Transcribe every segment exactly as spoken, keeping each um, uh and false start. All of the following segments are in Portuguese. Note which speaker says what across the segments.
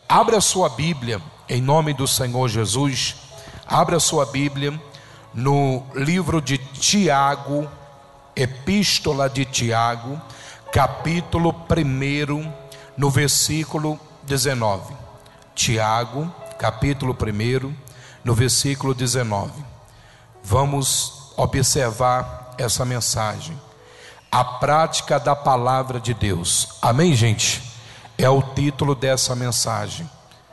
Speaker 1: Abra a sua Bíblia, em nome do Senhor Jesus. Abra a sua Bíblia no livro de Tiago, Epístola de Tiago, capítulo primeiro, no versículo dezenove. Tiago, capítulo primeiro, no versículo dezenove. Vamos observar essa mensagem. A prática da palavra de Deus. Amém, gente? É o título dessa mensagem.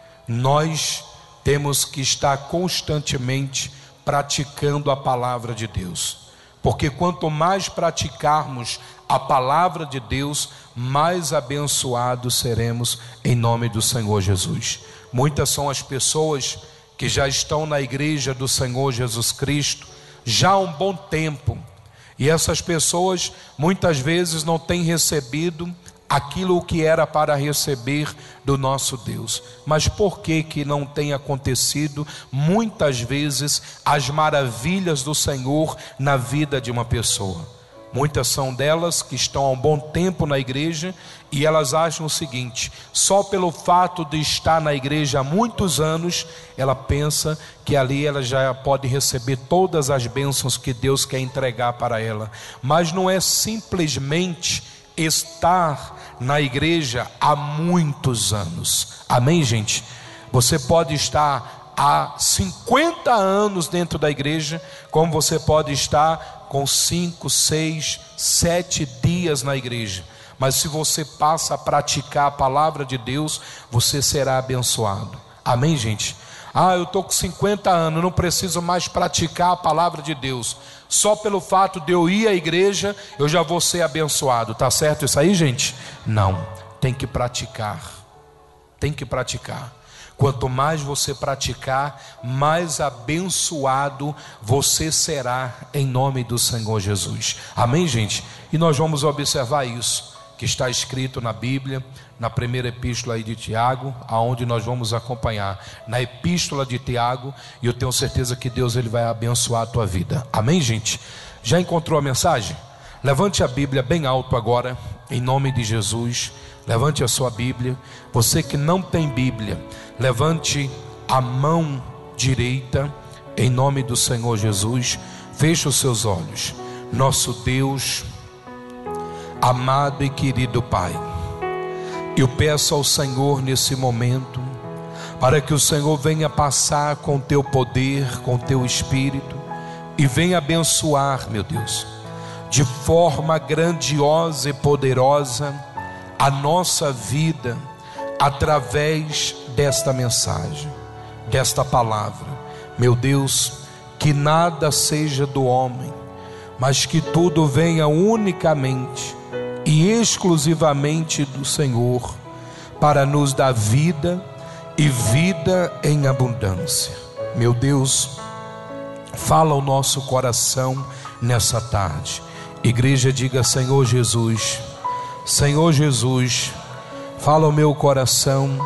Speaker 1: Nós temos que estar constantemente praticando a palavra de Deus, porque quanto mais praticarmos a palavra de Deus, mais abençoados seremos em nome do Senhor Jesus. Muitas são as pessoas que já estão na igreja do Senhor Jesus Cristo já há um bom tempo, e essas pessoas muitas vezes não têm recebido aquilo que era para receber do nosso Deus. Mas por que que não tem acontecido muitas vezes as maravilhas do Senhor na vida de uma pessoa? Muitas são delas que estão há um bom tempo na igreja e elas acham o seguinte: só pelo fato de estar na igreja há muitos anos, ela pensa que ali ela já pode receber todas as bênçãos que Deus quer entregar para ela. Mas não é simplesmente estar na igreja há muitos anos. Amém, gente? Você pode estar há cinquenta anos dentro da igreja, como você pode estar com cinco, seis, sete dias na igreja. Mas se você passa a praticar a palavra de Deus, você será abençoado. Amém, gente? Ah, eu estou com cinquenta anos, não preciso mais praticar a palavra de Deus. Só pelo fato de eu ir à igreja, eu já vou ser abençoado. Tá certo isso aí, gente? Não, tem que praticar. Tem que praticar. Quanto mais você praticar, mais abençoado você será em nome do Senhor Jesus. Amém, gente? E nós vamos observar isso que está escrito na Bíblia, na primeira epístola aí de Tiago, aonde nós vamos acompanhar na epístola de Tiago, e eu tenho certeza que Deus ele vai abençoar a tua vida. Amém, gente? Já encontrou a mensagem? Levante a Bíblia bem alto agora, em nome de Jesus. Levante a sua Bíblia. Você que não tem Bíblia, levante a mão direita, em nome do Senhor Jesus. Feche os seus olhos. Nosso Deus, amado e querido Pai, eu peço ao Senhor nesse momento, para que o Senhor venha passar com teu poder, com teu Espírito, e venha abençoar, meu Deus, de forma grandiosa e poderosa a nossa vida, através desta mensagem, desta palavra. Meu Deus, que nada seja do homem, mas que tudo venha unicamente e exclusivamente do Senhor, para nos dar vida e vida em abundância. Meu Deus, fala ao nosso coração nessa tarde. Igreja, diga: Senhor Jesus, Senhor Jesus, fala ao meu coração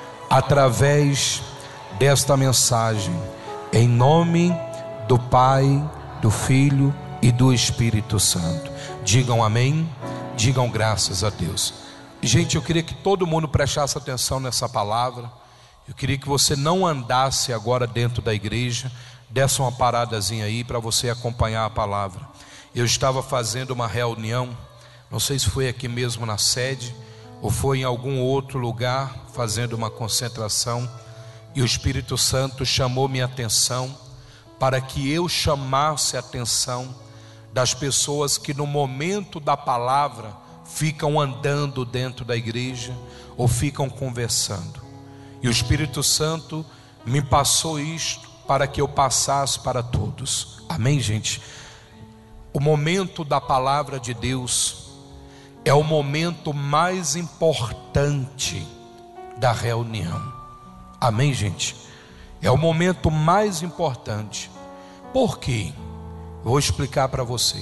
Speaker 1: através desta mensagem, em nome do Pai, do Filho e do Espírito Santo. Digam amém, digam graças a Deus. Gente, eu queria que todo mundo prestasse atenção nessa palavra. Eu queria que você não andasse agora dentro da igreja, desse uma paradazinha aí para você acompanhar a palavra. Eu estava fazendo uma reunião, não sei se foi aqui mesmo na sede ou foi em algum outro lugar, fazendo uma concentração, e o Espírito Santo chamou minha atenção para que eu chamasse a atenção das pessoas que no momento da palavra ficam andando dentro da igreja ou ficam conversando. E o Espírito Santo me passou isto para que eu passasse para todos. Amém, gente? O momento da palavra de Deus é o momento mais importante da reunião. Amém, gente? É o momento mais importante. Por quê? Vou explicar para você.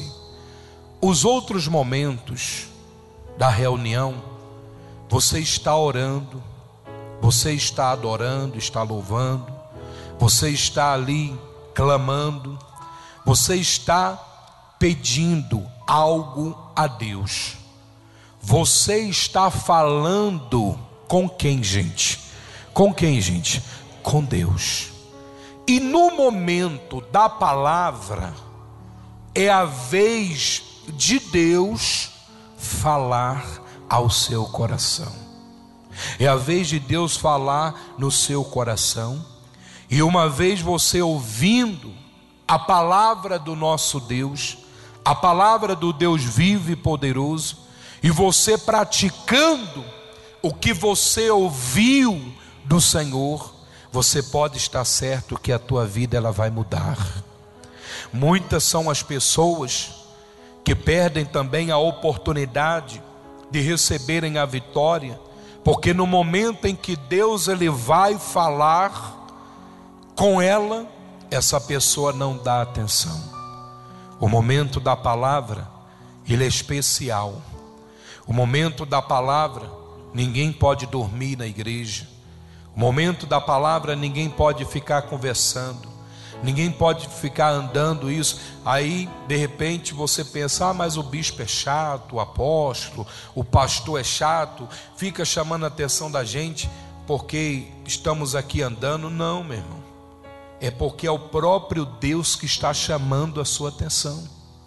Speaker 1: Os outros momentos da reunião, você está orando, você está adorando, está louvando, você está ali clamando, você está pedindo algo a Deus. Você está falando com quem, gente? Com quem, gente? Com Deus. E no momento da palavra, é a vez de Deus falar ao seu coração. É a vez de Deus falar no seu coração. E uma vez você ouvindo a palavra do nosso Deus, a palavra do Deus vivo e poderoso, e você praticando o que você ouviu do Senhor, você pode estar certo que a tua vida ela vai mudar. Muitas são as pessoas que perdem também a oportunidade de receberem a vitória, porque no momento em que Deus ele vai falar com ela, essa pessoa não dá atenção. O momento da palavra, ele é especial. O momento da palavra, ninguém pode dormir na igreja. O momento da palavra, ninguém pode ficar conversando, ninguém pode ficar andando isso. Aí de repente você pensa, ah, mas o bispo é chato, o apóstolo, o pastor é chato, fica chamando a atenção da gente porque estamos aqui andando. Não, meu irmão, é porque é o próprio Deus que está chamando a sua atenção.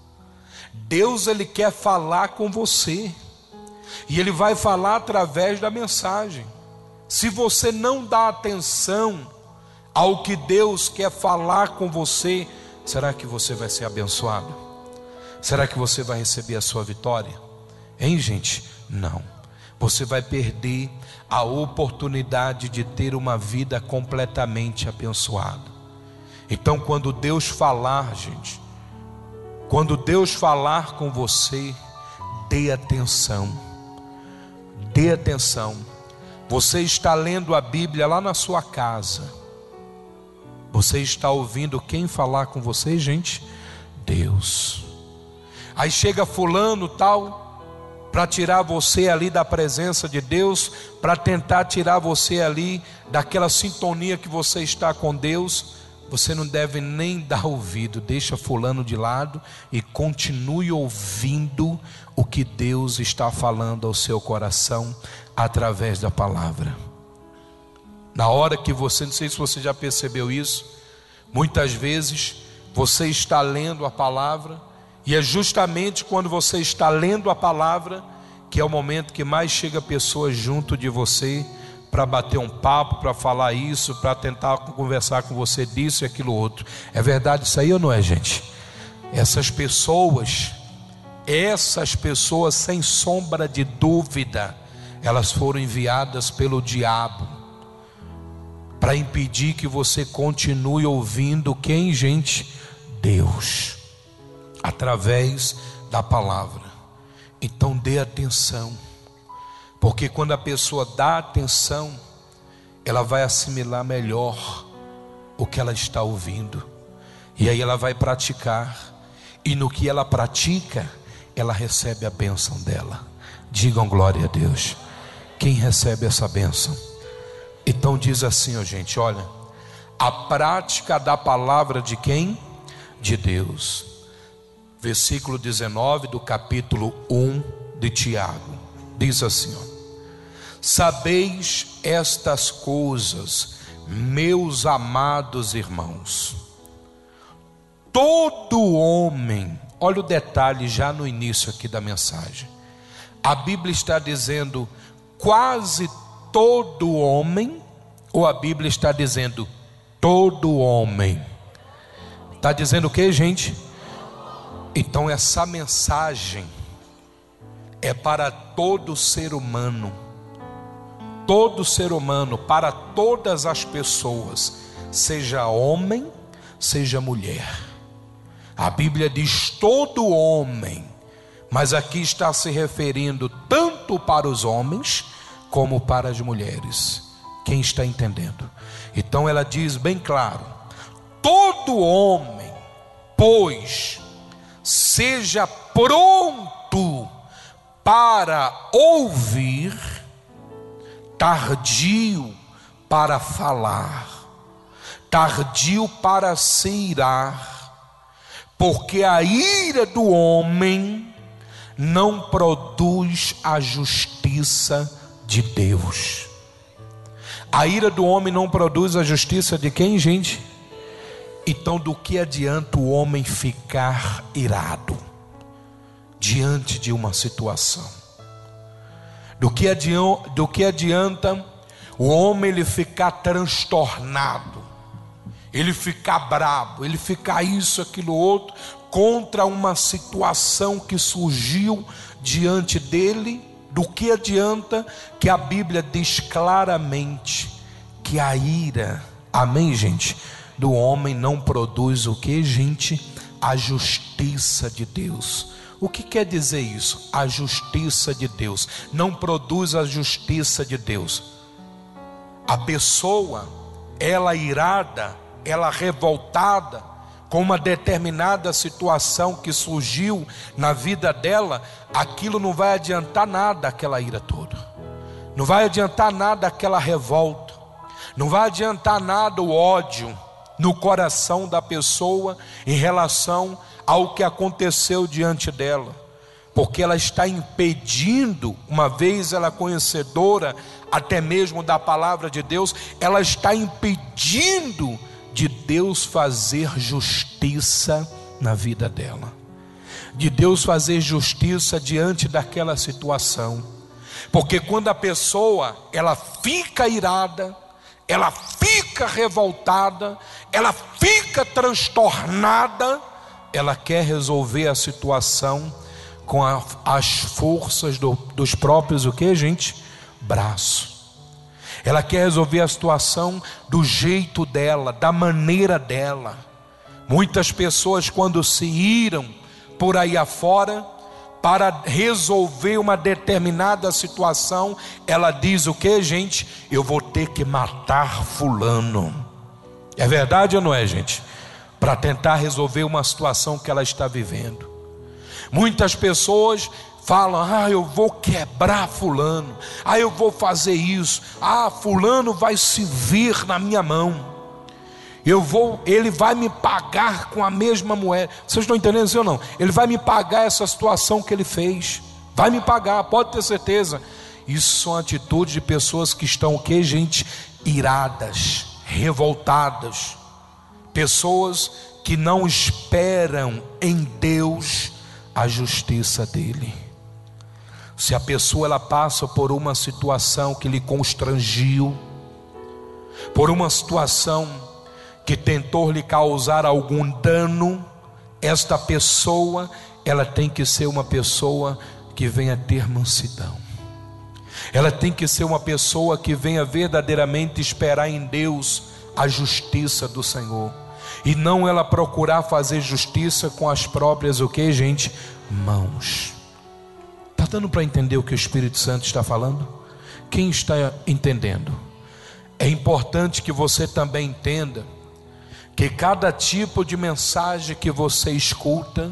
Speaker 1: Deus ele quer falar com você, e ele vai falar através da mensagem. Se você não dá atenção ao que Deus quer falar com você, será que você vai ser abençoado? Será que você vai receber a sua vitória? Hein, gente? Não. Você vai perder a oportunidade de ter uma vida completamente abençoada. Então, quando Deus falar, gente, quando Deus falar com você, dê atenção. Dê atenção. Você está lendo a Bíblia lá na sua casa. Você está ouvindo quem falar com você, gente? Deus. Aí chega fulano tal, para tirar você ali da presença de Deus, para tentar tirar você ali daquela sintonia que você está com Deus. Você não deve nem dar ouvido, deixa fulano de lado e continue ouvindo o que Deus está falando ao seu coração através da palavra. Na hora que você, não sei se você já percebeu isso, muitas vezes você está lendo a palavra, e é justamente quando você está lendo a palavra que é o momento que mais chega pessoas junto de você para bater um papo, para falar isso, para tentar conversar com você disso e aquilo outro. É verdade isso aí ou não é, gente? Essas pessoas, essas pessoas sem sombra de dúvida, elas foram enviadas pelo diabo para impedir que você continue ouvindo quem, gente? Deus, através da palavra. Então dê atenção, porque quando a pessoa dá atenção, ela vai assimilar melhor o que ela está ouvindo, e aí ela vai praticar, e no que ela pratica, ela recebe a bênção dela. Digam glória a Deus. Quem recebe essa bênção? Então diz assim, ó gente, olha, a prática da palavra de quem? De Deus. Versículo dezenove do capítulo um de Tiago, diz assim, ó: sabeis estas coisas, meus amados irmãos, todo homem, olha o detalhe já no início aqui da mensagem, a Bíblia está dizendo quase todo homem, ou a Bíblia está dizendo todo homem? Está dizendo o que, gente? Então essa mensagem é para todo ser humano, todo ser humano, para todas as pessoas, seja homem, seja mulher. A Bíblia diz todo homem, mas aqui está se referindo tanto para os homens como para as mulheres. Quem está entendendo? Então ela diz bem claro: todo homem, pois, seja pronto para ouvir, tardio para falar, tardio para se irar, porque a ira do homem não produz a justiça de Deus. A ira do homem não produz a justiça de quem, gente? Então do que adianta o homem ficar irado diante de uma situação? Do que adianta, do que adianta o homem ele ficar transtornado, ele ficar brabo, ele ficar isso, aquilo, outro, contra uma situação que surgiu diante dele? Do que adianta que a Bíblia diz claramente que a ira, amém, gente, do homem não produz o que, gente? A justiça de Deus. O que quer dizer isso? A justiça de Deus não produz a justiça de Deus. A pessoa, ela irada, ela revoltada com uma determinada situação que surgiu na vida dela, aquilo não vai adiantar nada, aquela ira toda, não vai adiantar nada aquela revolta, não vai adiantar nada o ódio no coração da pessoa em relação ao que aconteceu diante dela, porque ela está impedindo, uma vez ela conhecedora até mesmo da palavra de Deus, ela está impedindo de Deus fazer justiça na vida dela, de Deus fazer justiça diante daquela situação. Porque quando a pessoa ela fica irada, ela fica revoltada, ela fica transtornada, ela quer resolver a situação com a, as forças do, dos próprios, o que, gente? Braços. Ela quer resolver a situação do jeito dela, da maneira dela. Muitas pessoas, quando se iram por aí afora para resolver uma determinada situação, ela diz o que, gente? Eu vou ter que matar fulano. É verdade ou não é, gente? Para tentar resolver uma situação que ela está vivendo. Muitas pessoas falam: ah, eu vou quebrar fulano, ah, eu vou fazer isso, ah, fulano vai se vir na minha mão, eu vou, ele vai me pagar com a mesma moeda. Vocês estão entendendo isso ou não? Ele vai me pagar essa situação que ele fez, vai me pagar, pode ter certeza. Isso são atitudes de pessoas que estão o que, gente? Iradas, revoltadas, pessoas que não esperam em Deus a justiça dele. Se a pessoa ela passa por uma situação que lhe constrangiu, por uma situação que tentou lhe causar algum dano, esta pessoa ela tem que ser uma pessoa que venha ter mansidão. Ela tem que ser uma pessoa que venha verdadeiramente esperar em Deus a justiça do Senhor, e não ela procurar fazer justiça com as próprias, o que, gente? Mãos. Está dando para entender o que o Espírito Santo está falando? Quem está entendendo? É importante que você também entenda que cada tipo de mensagem que você escuta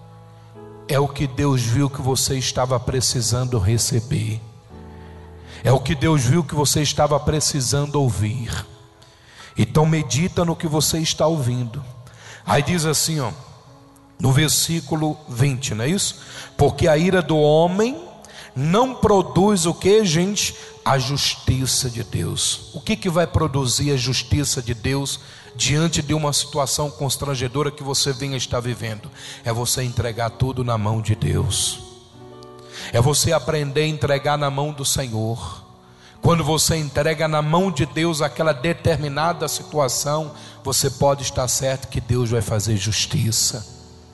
Speaker 1: é o que Deus viu que você estava precisando receber, é o que Deus viu que você estava precisando ouvir. Então medita no que você está ouvindo. Aí diz assim, ó, no versículo vinte, não é isso? Porque a ira do homem não produz o que, gente? A justiça de Deus. O que que vai produzir a justiça de Deus diante de uma situação constrangedora que você venha estar vivendo? É você entregar tudo na mão de Deus, é você aprender a entregar na mão do Senhor. Quando você entrega na mão de Deus aquela determinada situação, você pode estar certo que Deus vai fazer justiça,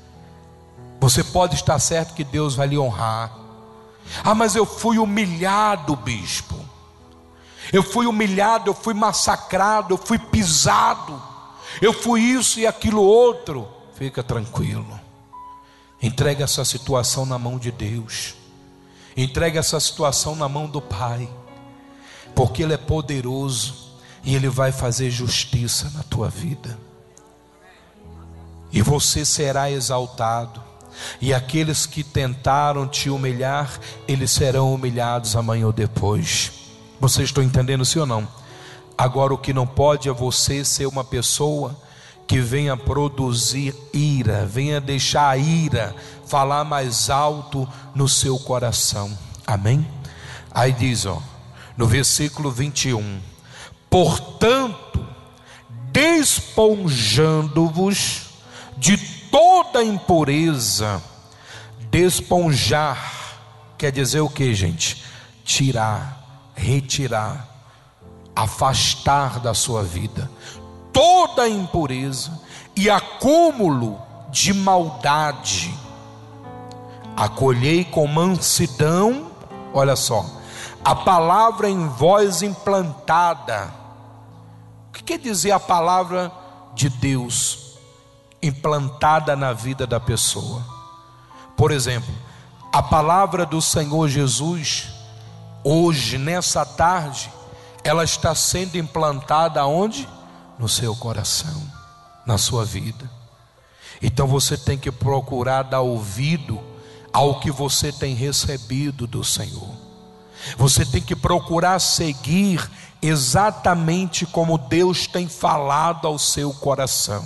Speaker 1: você pode estar certo que Deus vai lhe honrar. Ah, mas eu fui humilhado, bispo, eu fui humilhado, eu fui massacrado, eu fui pisado, eu fui isso e aquilo outro. Fica tranquilo, entrega essa situação na mão de Deus, entrega essa situação na mão do Pai, porque Ele é poderoso e Ele vai fazer justiça na tua vida, e você será exaltado, e aqueles que tentaram te humilhar, eles serão humilhados amanhã ou depois. Vocês estão entendendo, sim ou não? Agora, o que não pode é você ser uma pessoa que venha produzir ira, venha deixar a ira falar mais alto no seu coração. Amém? Aí diz, ó, no versículo vinte e um: Portanto, desponjando-vos de toda impureza. Desponjar quer dizer o que, gente? Tirar, retirar, afastar da sua vida toda impureza e acúmulo de maldade. Acolhei com mansidão, olha só, a palavra em vós implantada. O que quer dizer a palavra de Deus implantada na vida da pessoa? Por exemplo, a palavra do Senhor Jesus, hoje, nessa tarde, ela está sendo implantada aonde? No seu coração, na sua vida. Então você tem que procurar dar ouvido ao que você tem recebido do Senhor. Você tem que procurar seguir exatamente como Deus tem falado ao seu coração.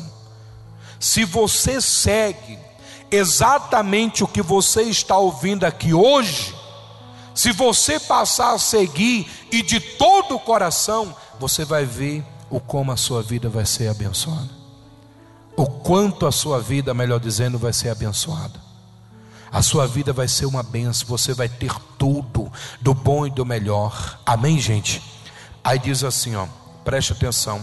Speaker 1: Se você segue exatamente o que você está ouvindo aqui hoje, se você passar a seguir e de todo o coração, você vai ver o como a sua vida vai ser abençoada, o quanto a sua vida, melhor dizendo, vai ser abençoada. A sua vida vai ser uma bênção, você vai ter tudo do bom e do melhor. Amém, gente? Aí diz assim, ó, preste atenção.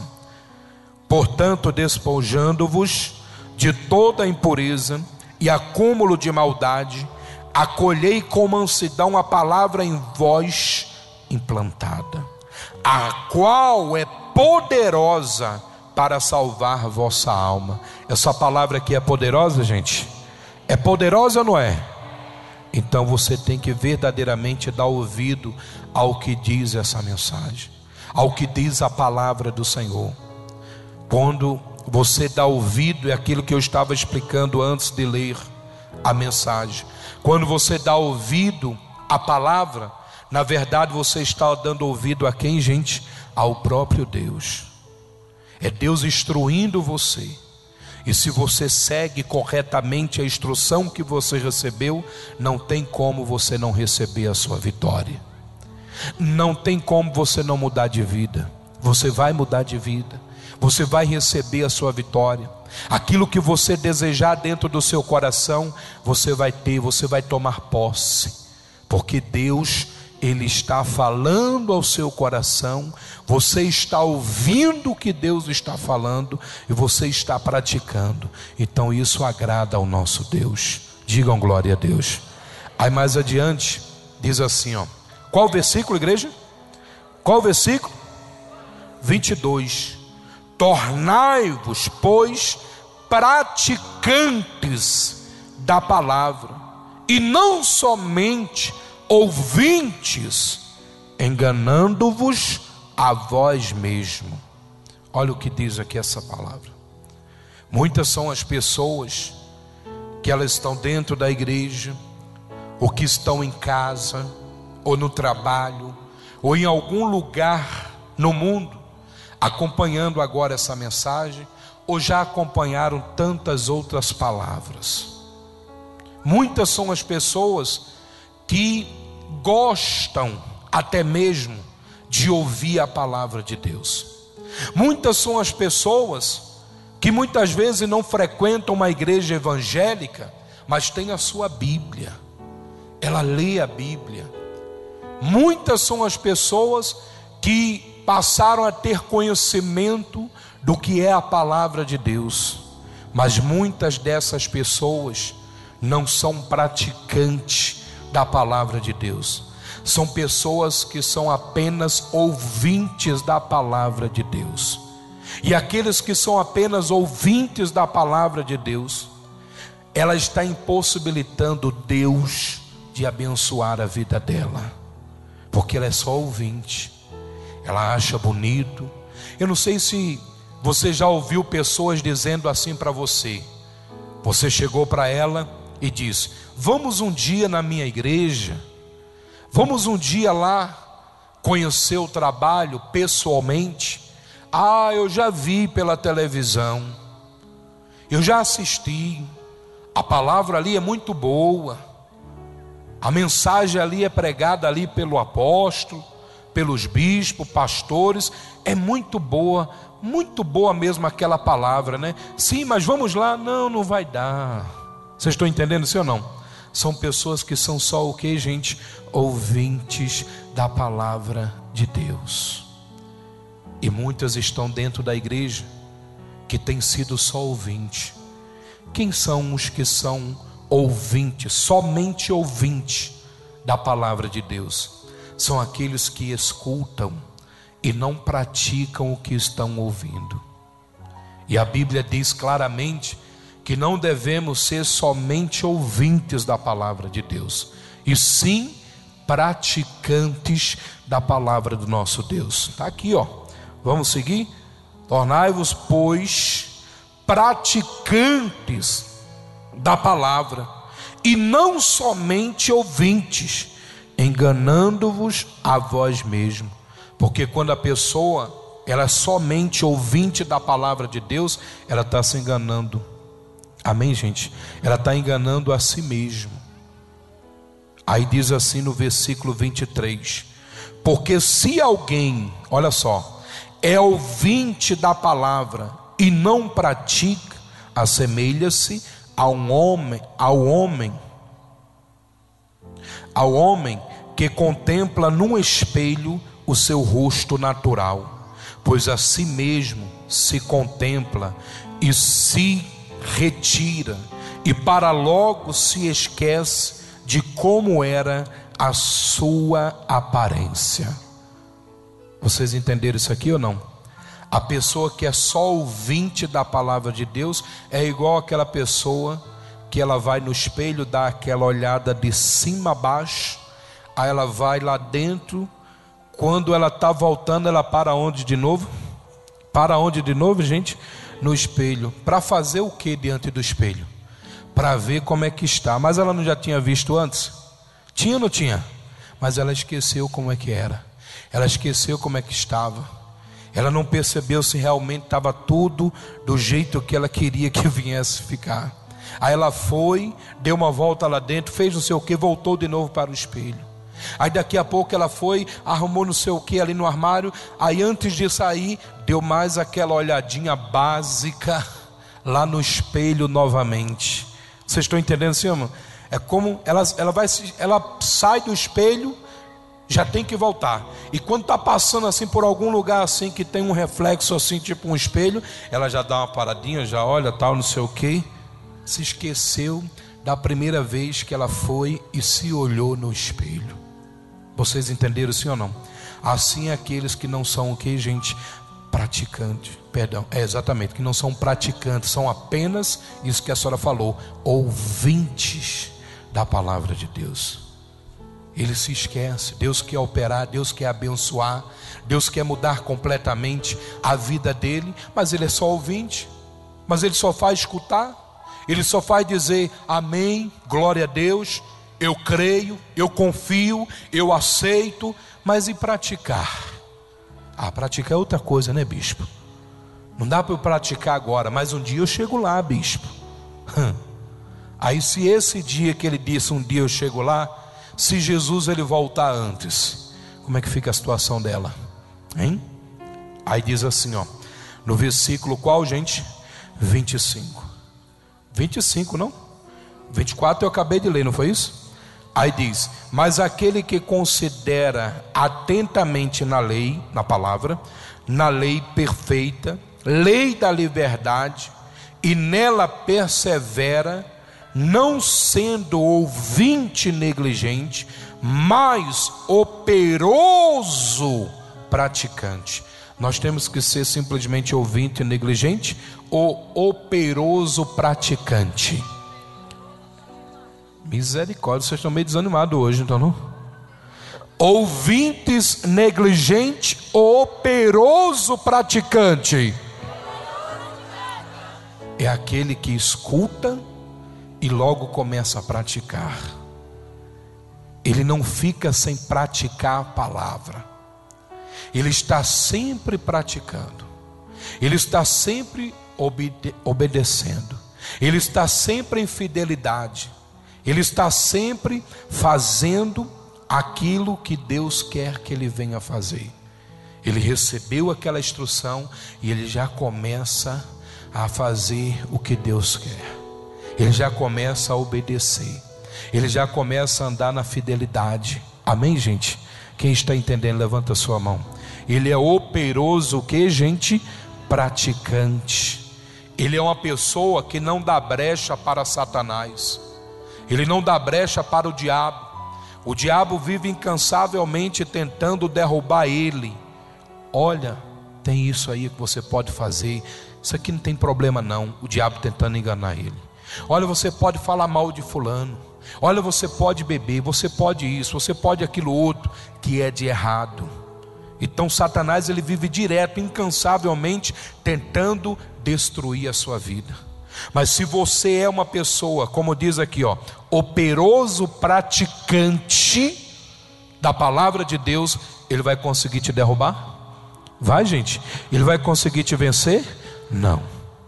Speaker 1: Portanto, despojando-vos de toda impureza e acúmulo de maldade, acolhei com mansidão a palavra em vós implantada, a qual é poderosa para salvar vossa alma. Essa palavra aqui é poderosa, gente? É poderosa ou não é? Então você tem que verdadeiramente dar ouvido ao que diz essa mensagem, ao que diz a palavra do Senhor. Quando você dá ouvido, é aquilo que eu estava explicando antes de ler a mensagem. Quando você dá ouvido à palavra, na verdade você está dando ouvido a quem, gente? Ao próprio Deus. É Deus instruindo você. E se você segue corretamente a instrução que você recebeu, não tem como você não receber a sua vitória. Não tem como você não mudar de vida. Você vai mudar de vida. Você vai receber a sua vitória. Aquilo que você desejar dentro do seu coração, você vai ter, você vai tomar posse. Porque Deus, Ele está falando ao seu coração. Você está ouvindo o que Deus está falando e você está praticando. Então isso agrada ao nosso Deus. Digam glória a Deus. Aí mais adiante diz assim, ó. Qual versículo, igreja? Qual versículo? vinte e dois. Tornai-vos, pois, praticantes da palavra, e não somente ouvintes, enganando-vos a vós mesmo. Olha o que diz aqui essa palavra. Muitas são as pessoas que elas estão dentro da igreja, ou que estão em casa, ou no trabalho, ou em algum lugar no mundo, acompanhando agora essa mensagem, ou já acompanharam tantas outras palavras. Muitas são as pessoas que gostam até mesmo de ouvir a palavra de Deus. Muitas são as pessoas que muitas vezes não frequentam uma igreja evangélica, mas tem a sua Bíblia, ela lê a Bíblia. Muitas são as pessoas que passaram a ter conhecimento do que é a palavra de Deus, mas muitas dessas pessoas não são praticantes da palavra de Deus. São pessoas que são apenas ouvintes da palavra de Deus. E aqueles que são apenas ouvintes da palavra de Deus, ela está impossibilitando Deus de abençoar a vida dela, porque ela é só ouvinte. Ela acha bonito. Eu não sei se você já ouviu pessoas dizendo assim para você. Você chegou para ela e disse: vamos um dia na minha igreja, vamos um dia lá conhecer o trabalho pessoalmente. Ah, eu já vi pela televisão, eu já assisti, a palavra ali é muito boa, a mensagem ali é pregada ali pelo apóstolo, pelos bispos, pastores. É muito boa, muito boa mesmo aquela palavra, né? Sim, mas vamos lá. Não, não vai dar. Vocês estão entendendo, sim ou não? São pessoas que são só o que, gente? Ouvintes da palavra de Deus. E muitas estão dentro da igreja que tem sido só ouvinte. Quem são os que são ouvintes, somente ouvintes da palavra de Deus? São aqueles que escutam e não praticam o que estão ouvindo. E a Bíblia diz claramente que não devemos ser somente ouvintes da palavra de Deus, e sim praticantes da palavra do nosso Deus. Está aqui, ó. Vamos seguir? Tornai-vos, pois, praticantes da palavra, e não somente ouvintes, enganando-vos a vós mesmos. Porque quando a pessoa ela é somente ouvinte da palavra de Deus, ela está se enganando. Amém, gente? Ela está enganando a si mesma. Aí diz assim no versículo vinte e três: porque se alguém, olha só, é ouvinte da palavra e não pratica, assemelha-se a um homem, ao homem, ao homem que contempla num espelho o seu rosto natural, pois a si mesmo se contempla e se retira, e para logo se esquece de como era a sua aparência. Vocês entenderam isso aqui ou não? A pessoa que é só ouvinte da palavra de Deus é igual aquela pessoa que ela vai no espelho, dá aquela olhada de cima a baixo, aí ela vai lá dentro, quando ela está voltando, ela para onde de novo? Para onde de novo, gente? No espelho. Para fazer o que diante do espelho? Para ver como é que está. Mas ela não já tinha visto antes? Tinha ou não tinha? Mas ela esqueceu como é que era. Ela esqueceu como é que estava. Ela não percebeu se realmente estava tudo do jeito que ela queria que viesse ficar. Aí ela foi, deu uma volta lá dentro, fez não sei o que, voltou de novo para o espelho. Aí daqui a pouco ela foi, arrumou não sei o que ali no armário. Aí antes de sair, deu mais aquela olhadinha básica lá no espelho novamente. Vocês estão entendendo, sim, irmão? É como ela, ela, vai, ela sai do espelho, já tem que voltar. E quando está passando assim por algum lugar assim que tem um reflexo assim, tipo um espelho, ela já dá uma paradinha, já olha tal, não sei o que. Se esqueceu da primeira vez que ela foi e se olhou no espelho. Vocês entenderam, sim ou não? Assim é aqueles que não são o que, gente? Praticantes. Perdão, é exatamente, que não são praticantes, são apenas isso que a senhora falou, ouvintes da palavra de Deus. Ele se esquece. Deus quer operar, Deus quer abençoar, Deus quer mudar completamente a vida dele, mas ele é só ouvinte, mas ele só faz escutar, ele só faz dizer amém, glória a Deus, eu creio, eu confio, eu aceito, mas e praticar? Ah, praticar é outra coisa, né, bispo? Não dá para eu praticar agora, mas um dia eu chego lá, bispo. Hum. Aí se esse dia que ele disse, um dia eu chego lá, se Jesus ele voltar antes, como é que fica a situação dela? Hein? Aí diz assim, ó, no versículo qual, gente? vinte e cinco. vinte e cinco, não? vinte e quatro eu acabei de ler, não foi isso? Aí diz: mas aquele que considera atentamente na lei, na palavra, na lei perfeita, lei da liberdade, e nela persevera, não sendo ouvinte negligente, mas operoso praticante. Nós temos que ser simplesmente ouvinte negligente ou operoso praticante? Misericórdia, vocês estão meio desanimados hoje, então não? Ouvintes negligente ou operoso praticante? É aquele que escuta e logo começa a praticar. Ele não fica sem praticar a palavra. Ele está sempre praticando. Ele está sempre obede- obedecendo. Ele está sempre em fidelidade. Ele está sempre fazendo aquilo que Deus quer que ele venha fazer. Ele recebeu aquela instrução e ele já começa a fazer o que Deus quer. Ele já começa a obedecer. Ele já começa a andar na fidelidade. Amém, gente? Quem está entendendo, levanta a sua mão. Ele é operoso, o que, gente? Praticante. Ele é uma pessoa que não dá brecha para Satanás. Ele não dá brecha para o diabo. O diabo vive incansavelmente tentando derrubar ele. Olha, tem isso aí que você pode fazer. Isso aqui não tem problema não. O diabo tentando enganar ele. Olha, você pode falar mal de fulano. Olha, você pode beber, você pode isso, você pode aquilo outro, que é de errado. Então Satanás, ele vive direto, incansavelmente tentando destruir a sua vida. Mas se você é uma pessoa, como diz aqui, ó, operoso praticante da palavra de Deus, ele vai conseguir te derrubar? Vai, gente? Ele vai conseguir te vencer? Não.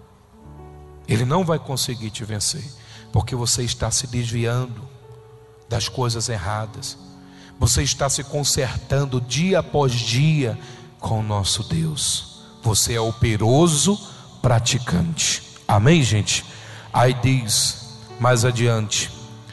Speaker 1: Ele não vai conseguir te vencer, porque você está se desviando das coisas erradas. Você está se consertando dia após dia com o nosso Deus. Você é operoso praticante. Amém, gente? Aí diz mais adiante: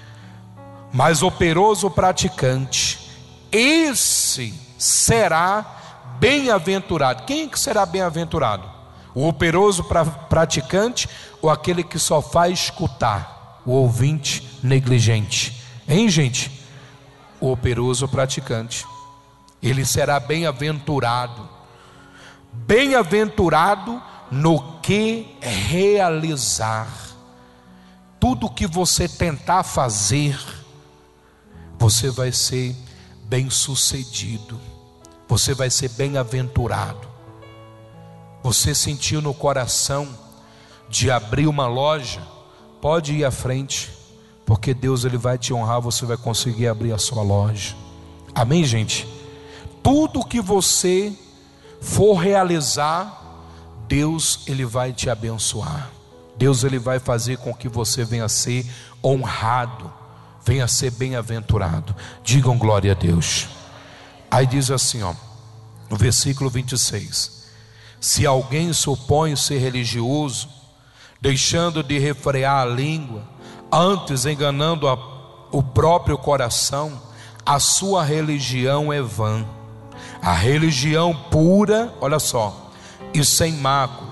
Speaker 1: mas operoso praticante, esse será bem-aventurado. Quem que será bem-aventurado? O operoso pra, praticante ou aquele que só faz escutar? O ouvinte negligente. Hein, gente? O operoso praticante, ele será bem-aventurado. Bem-aventurado no que realizar. Tudo que você tentar fazer, você vai ser bem-sucedido. Você vai ser bem-aventurado. Você sentiu no coração de abrir uma loja? Pode ir à frente, porque Deus, ele vai te honrar. Você vai conseguir abrir a sua loja. Amém, gente? Tudo que você for realizar, Deus, ele vai te abençoar. Deus, ele vai fazer com que você venha a ser honrado, venha a ser bem-aventurado. Digam glória a Deus. Aí diz assim, ó, no versículo vinte e seis: se alguém supõe ser religioso, deixando de refrear a língua, antes enganando a, o próprio coração, a sua religião é vã. A religião pura, olha só, e sem mácula,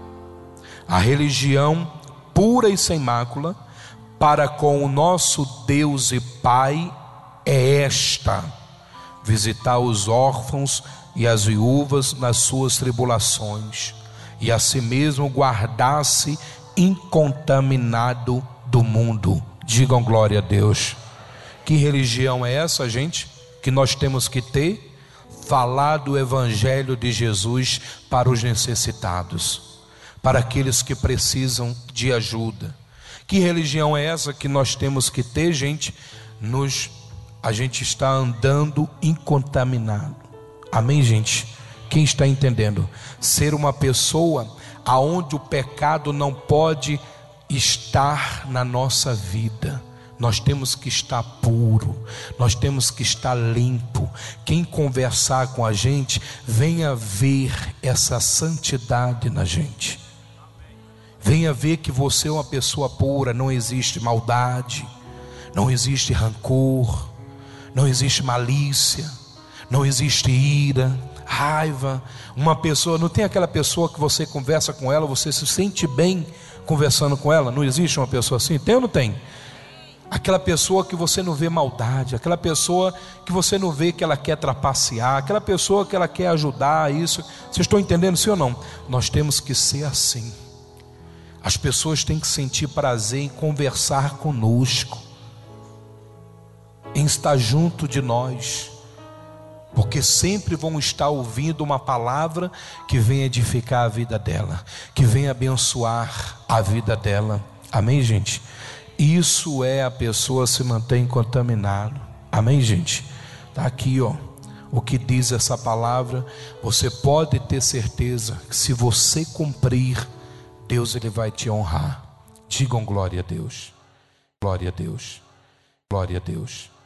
Speaker 1: a religião pura e sem mácula para com o nosso Deus e Pai é esta: visitar os órfãos e as viúvas nas suas tribulações, e a si mesmo guardar-se incontaminado do mundo. Digam glória a Deus. Que religião é essa, gente, que nós temos que ter? Falar do evangelho de Jesus para os necessitados, para aqueles que precisam de ajuda. Que religião é essa que nós temos que ter, gente? Nos, a gente está andando incontaminado. Amém, gente? Quem está entendendo? Ser uma pessoa aonde o pecado não pode estar na nossa vida. Nós temos que estar puro, nós temos que estar limpo. Quem conversar com a gente, venha ver essa santidade na gente. Venha ver que você é uma pessoa pura. Não existe maldade, não existe rancor, não existe malícia, não existe ira, raiva. Uma pessoa, não tem aquela pessoa que você conversa com ela, você se sente bem conversando com ela? Não existe uma pessoa assim? Tem ou não tem? Aquela pessoa que você não vê maldade, aquela pessoa que você não vê que ela quer trapacear, aquela pessoa que ela quer ajudar, isso. Vocês estão entendendo, sim ou não? Nós temos que ser assim. As pessoas têm que sentir prazer em conversar conosco, em estar junto de nós, porque sempre vão estar ouvindo uma palavra que vem edificar a vida dela, que vem abençoar a vida dela. Amém, gente? Isso é a pessoa se mantém contaminado. Amém, gente? Está aqui, ó, o que diz essa palavra. Você pode ter certeza que se você cumprir, Deus, ele vai te honrar. Digam glória a Deus. Glória a Deus. Glória a Deus.